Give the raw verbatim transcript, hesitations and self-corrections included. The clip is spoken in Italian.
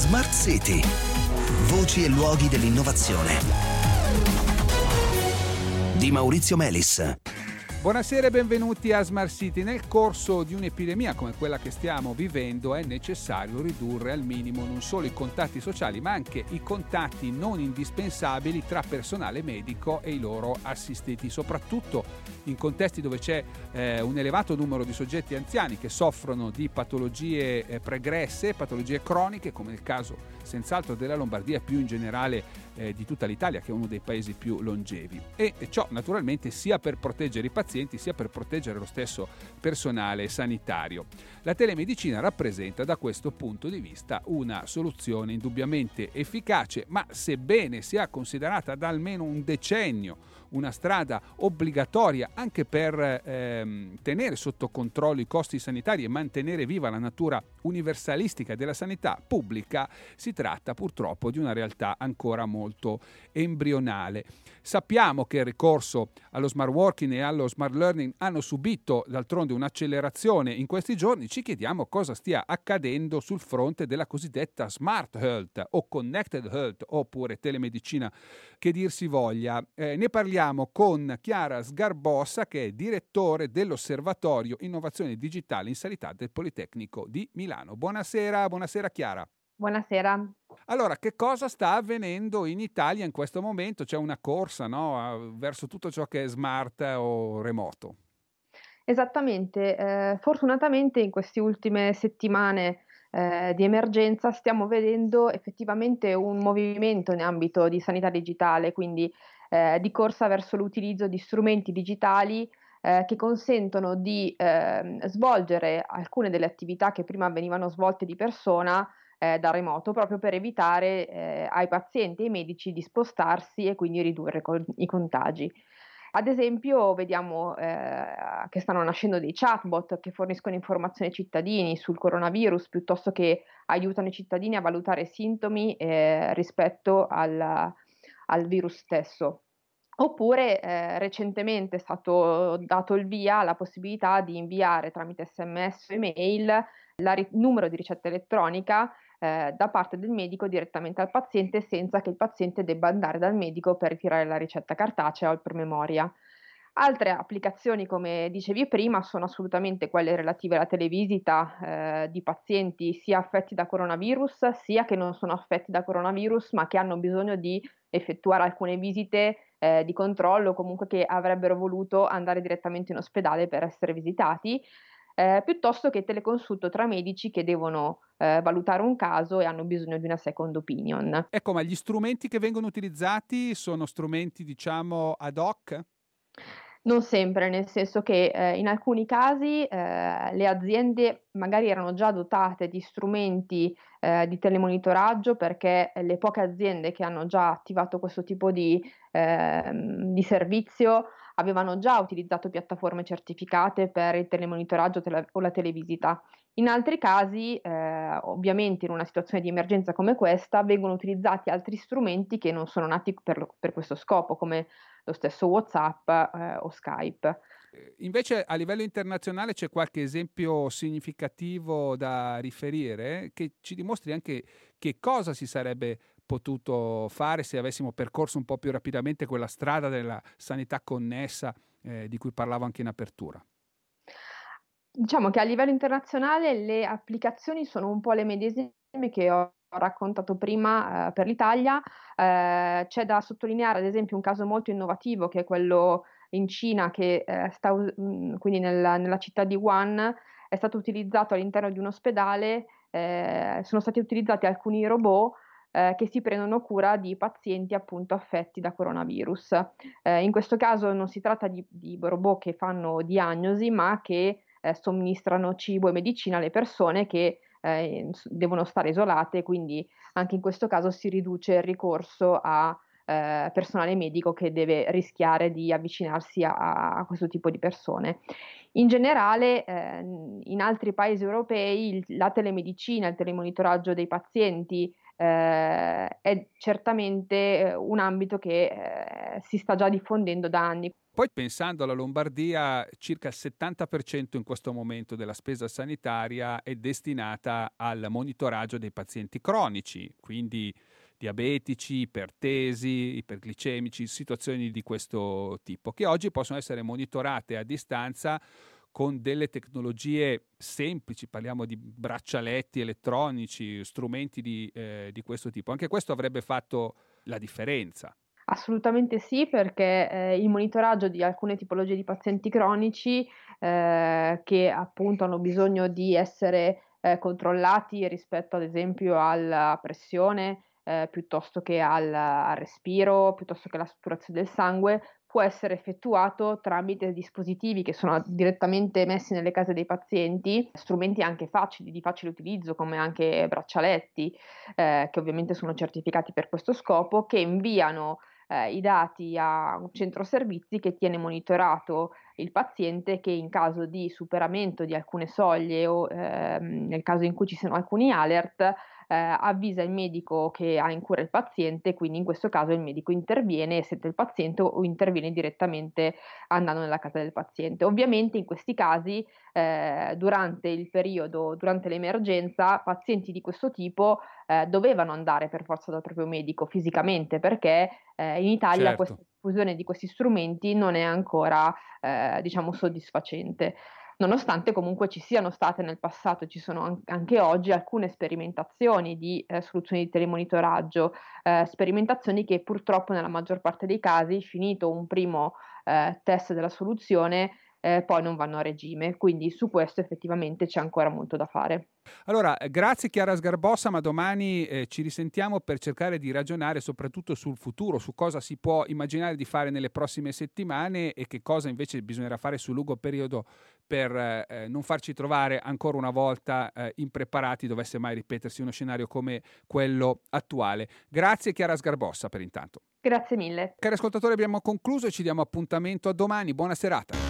Smart City. Voci e luoghi dell'innovazione. Di Maurizio Melis. Buonasera e benvenuti a Smart City. Nel corso di un'epidemia come quella che stiamo vivendo è necessario ridurre al minimo non solo i contatti sociali ma anche i contatti non indispensabili tra personale medico e i loro assistiti, soprattutto in contesti dove c'è eh, un elevato numero di soggetti anziani che soffrono di patologie eh, pregresse, patologie croniche, come nel caso senz'altro della Lombardia e più in generale eh, di tutta l'Italia, che è uno dei paesi più longevi. E ciò naturalmente sia per proteggere i pazienti sia per proteggere lo stesso personale sanitario. La telemedicina rappresenta da questo punto di vista una soluzione indubbiamente efficace, ma sebbene sia considerata da almeno un decennio una strada obbligatoria anche per ehm, tenere sotto controllo i costi sanitari e mantenere viva la natura universalistica della sanità pubblica, si tratta purtroppo di una realtà ancora molto embrionale. Sappiamo che il ricorso allo smart working e allo smart learning hanno subito d'altronde un'accelerazione in questi giorni. Ci chiediamo cosa stia accadendo sul fronte della cosiddetta smart health o connected health oppure telemedicina che dir si voglia. Eh, ne parliamo con Chiara Sgarbossa, che è direttore dell'Osservatorio Innovazione Digitale in Sanità del Politecnico di Milano. Buonasera, buonasera Chiara. Buonasera. Allora, che cosa sta avvenendo in Italia in questo momento? C'è una corsa, no, verso tutto ciò che è smart o remoto. Esattamente, eh, fortunatamente in queste ultime settimane eh, di emergenza stiamo vedendo effettivamente un movimento in ambito di sanità digitale, quindi eh, di corsa verso l'utilizzo di strumenti digitali eh, che consentono di eh, svolgere alcune delle attività che prima venivano svolte di persona eh, da remoto, proprio per evitare eh, ai pazienti e ai medici di spostarsi e quindi ridurre con- i contagi. Ad esempio, vediamo eh, che stanno nascendo dei chatbot che forniscono informazioni ai cittadini sul coronavirus piuttosto che aiutano i cittadini a valutare sintomi eh, rispetto al, al virus stesso. Oppure eh, recentemente è stato dato il via alla possibilità di inviare tramite sms o email il numero di ricetta elettronica eh, da parte del medico direttamente al paziente senza che il paziente debba andare dal medico per ritirare la ricetta cartacea o il promemoria. Altre applicazioni, come dicevi prima, sono assolutamente quelle relative alla televisita eh, di pazienti sia affetti da coronavirus, sia che non sono affetti da coronavirus, ma che hanno bisogno di effettuare alcune visite eh, di controllo, comunque che avrebbero voluto andare direttamente in ospedale per essere visitati, eh, piuttosto che teleconsulto tra medici che devono eh, valutare un caso e hanno bisogno di una second opinion. Ecco, ma gli strumenti che vengono utilizzati sono strumenti, diciamo, ad hoc? Non sempre, nel senso che eh, in alcuni casi eh, le aziende magari erano già dotate di strumenti eh, di telemonitoraggio, perché le poche aziende che hanno già attivato questo tipo di, ehm, di servizio avevano già utilizzato piattaforme certificate per il telemonitoraggio tele- o la televisita. In altri casi, eh, ovviamente in una situazione di emergenza come questa, vengono utilizzati altri strumenti che non sono nati per, lo- per questo scopo, come lo stesso WhatsApp eh, o Skype. Invece a livello internazionale c'è qualche esempio significativo da riferire che ci dimostri anche che cosa si sarebbe potuto fare se avessimo percorso un po' più rapidamente quella strada della sanità connessa eh, di cui parlavo anche in apertura. Diciamo che a livello internazionale le applicazioni sono un po' le medesime che ho raccontato prima eh, per l'Italia. Eh, c'è da sottolineare ad esempio un caso molto innovativo che è quello in Cina che eh, sta, us- mh, quindi nella, nella città di Wuhan, è stato utilizzato all'interno di un ospedale, eh, sono stati utilizzati alcuni robot eh, che si prendono cura di pazienti appunto affetti da coronavirus. Eh, in questo caso non si tratta di, di robot che fanno diagnosi, ma che eh, somministrano cibo e medicina alle persone che eh, devono stare isolate, quindi anche in questo caso si riduce il ricorso a eh, personale medico che deve rischiare di avvicinarsi a, a questo tipo di persone. In generale, eh, in altri paesi europei il- la telemedicina, il telemonitoraggio dei pazienti eh, è certamente eh, un ambito che eh, si sta già diffondendo da anni. poi pensando alla Lombardia, circa il settanta per cento in questo momento della spesa sanitaria è destinata al monitoraggio dei pazienti cronici, quindi diabetici, ipertesi, iperglicemici, situazioni di questo tipo, che oggi possono essere monitorate a distanza con delle tecnologie semplici, parliamo di braccialetti elettronici, strumenti di, eh, di questo tipo. Anche questo avrebbe fatto la differenza. Assolutamente sì, perché eh, il monitoraggio di alcune tipologie di pazienti cronici eh, che appunto hanno bisogno di essere eh, controllati rispetto ad esempio alla pressione, eh, piuttosto che al, al respiro, piuttosto che alla saturazione del sangue, può essere effettuato tramite dispositivi che sono direttamente messi nelle case dei pazienti, strumenti anche facili, di facile utilizzo, come anche braccialetti, eh, che ovviamente sono certificati per questo scopo, che inviano eh, i dati a un centro servizi che tiene monitorato il paziente, che in caso di superamento di alcune soglie o ehm, nel caso in cui ci siano alcuni alert, eh, avvisa il medico che ha in cura il paziente, quindi in questo caso il medico interviene e sente il paziente o interviene direttamente andando nella casa del paziente. Ovviamente in questi casi, eh, durante il periodo, durante l'emergenza, pazienti di questo tipo eh, dovevano andare per forza dal proprio medico fisicamente, perché eh, in Italia Certo. questa diffusione di questi strumenti non è ancora eh, diciamo soddisfacente. Nonostante comunque ci siano state nel passato, ci sono an- anche oggi alcune sperimentazioni di eh, soluzioni di telemonitoraggio, eh, sperimentazioni che purtroppo nella maggior parte dei casi, finito un primo eh, test della soluzione, eh, poi non vanno a regime, quindi su questo effettivamente c'è ancora molto da fare. Allora, eh, grazie Chiara Sgarbossa, ma domani eh, ci risentiamo per cercare di ragionare soprattutto sul futuro, su cosa si può immaginare di fare nelle prossime settimane e che cosa invece bisognerà fare sul lungo periodo per eh, non farci trovare ancora una volta eh, impreparati dovesse mai ripetersi uno scenario come quello attuale. Grazie Chiara Sgarbossa per intanto. Grazie mille. Cari ascoltatori, abbiamo concluso e ci diamo appuntamento a domani. Buona serata.